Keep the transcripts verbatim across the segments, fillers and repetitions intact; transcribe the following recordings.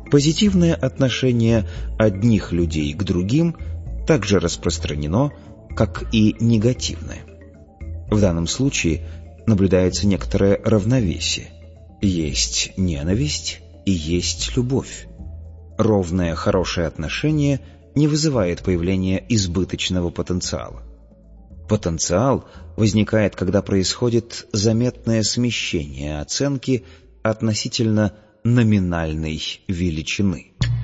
Позитивное отношение одних людей к другим также распространено, как и негативное. В данном случае наблюдается некоторое равновесие. Есть ненависть и есть любовь. Ровное хорошее отношение не вызывает появления избыточного потенциала. Потенциал возникает, когда происходит заметное смещение оценки относительно номинальной величины.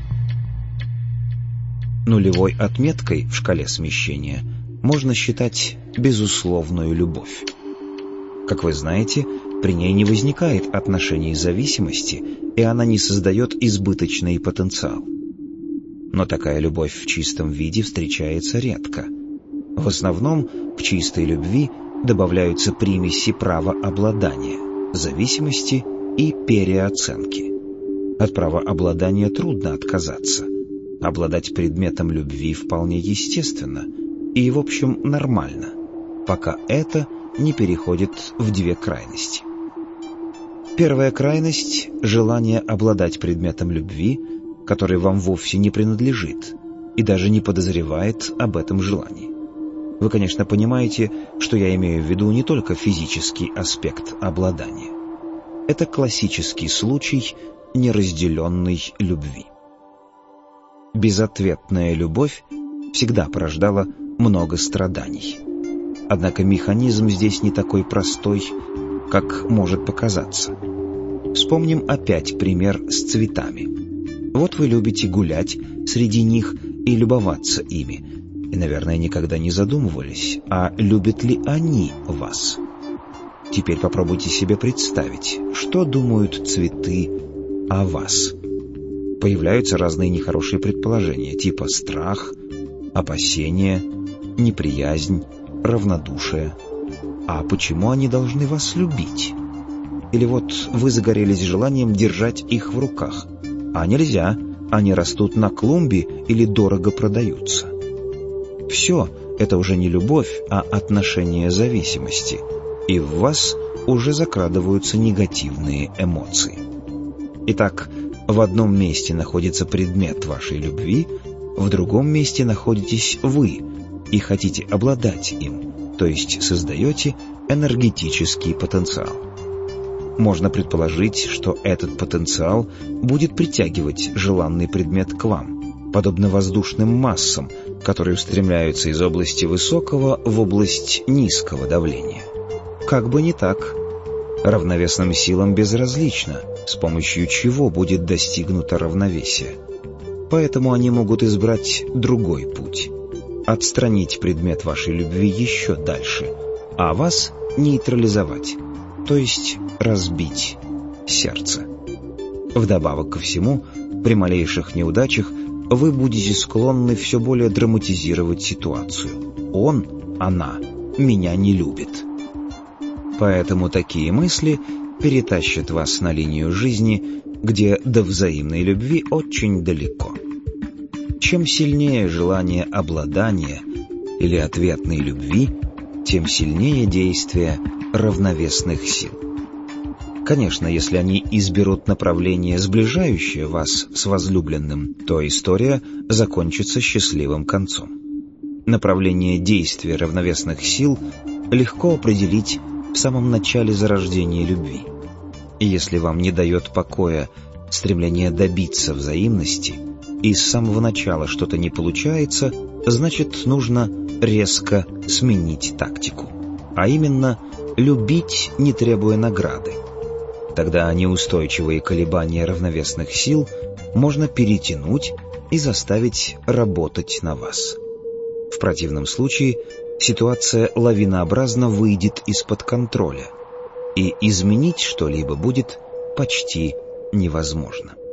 Нулевой отметкой в шкале смещения можно считать безусловную любовь. Как вы знаете, при ней не возникает отношений зависимости, и она не создает избыточный потенциал. Но такая любовь в чистом виде встречается редко. В основном к чистой любви добавляются примеси правообладания, зависимости и переоценки. От правообладания трудно отказаться. Обладать предметом любви вполне естественно и, в общем, нормально, пока это не переходит в две крайности. Первая крайность – желание обладать предметом любви, который вам вовсе не принадлежит и даже не подозревает об этом желании. Вы, конечно, понимаете, что я имею в виду не только физический аспект обладания. Это классический случай неразделенной любви. Безответная любовь всегда порождала много страданий. Однако механизм здесь не такой простой, как может показаться. Вспомним опять пример с цветами. Вот вы любите гулять среди них и любоваться ими, и, наверное, никогда не задумывались, а любят ли они вас. Теперь попробуйте себе представить, что думают цветы о вас. Появляются разные нехорошие предположения, типа страх, опасение, неприязнь, равнодушие. А почему они должны вас любить? Или вот вы загорелись желанием держать их в руках. А нельзя, они растут на клумбе или дорого продаются. Все это уже не любовь, а отношение зависимости. И в вас уже закрадываются негативные эмоции. Итак, в одном месте находится предмет вашей любви, в другом месте находитесь вы и хотите обладать им, то есть создаете энергетический потенциал. Можно предположить, что этот потенциал будет притягивать желанный предмет к вам, подобно воздушным массам, которые устремляются из области высокого в область низкого давления. Как бы не так. Равновесным силам безразлично, с помощью чего будет достигнуто равновесие. Поэтому они могут избрать другой путь – отстранить предмет вашей любви еще дальше, а вас нейтрализовать, то есть разбить сердце. Вдобавок ко всему, при малейших неудачах вы будете склонны все более драматизировать ситуацию. Он, она, меня не любит. Поэтому такие мысли перетащат вас на линию жизни, где до взаимной любви очень далеко. Чем сильнее желание обладания или ответной любви, тем сильнее действие равновесных сил. Конечно, если они изберут направление, сближающее вас с возлюбленным, то история закончится счастливым концом. Направление действия равновесных сил легко определить в самом начале зарождения любви. И если вам не дает покоя стремление добиться взаимности, и с самого начала что-то не получается, значит, нужно резко сменить тактику. А именно, любить, не требуя награды. Тогда неустойчивые колебания равновесных сил можно перетянуть и заставить работать на вас. В противном случае ситуация лавинообразно выйдет из-под контроля, и изменить что-либо будет почти невозможно.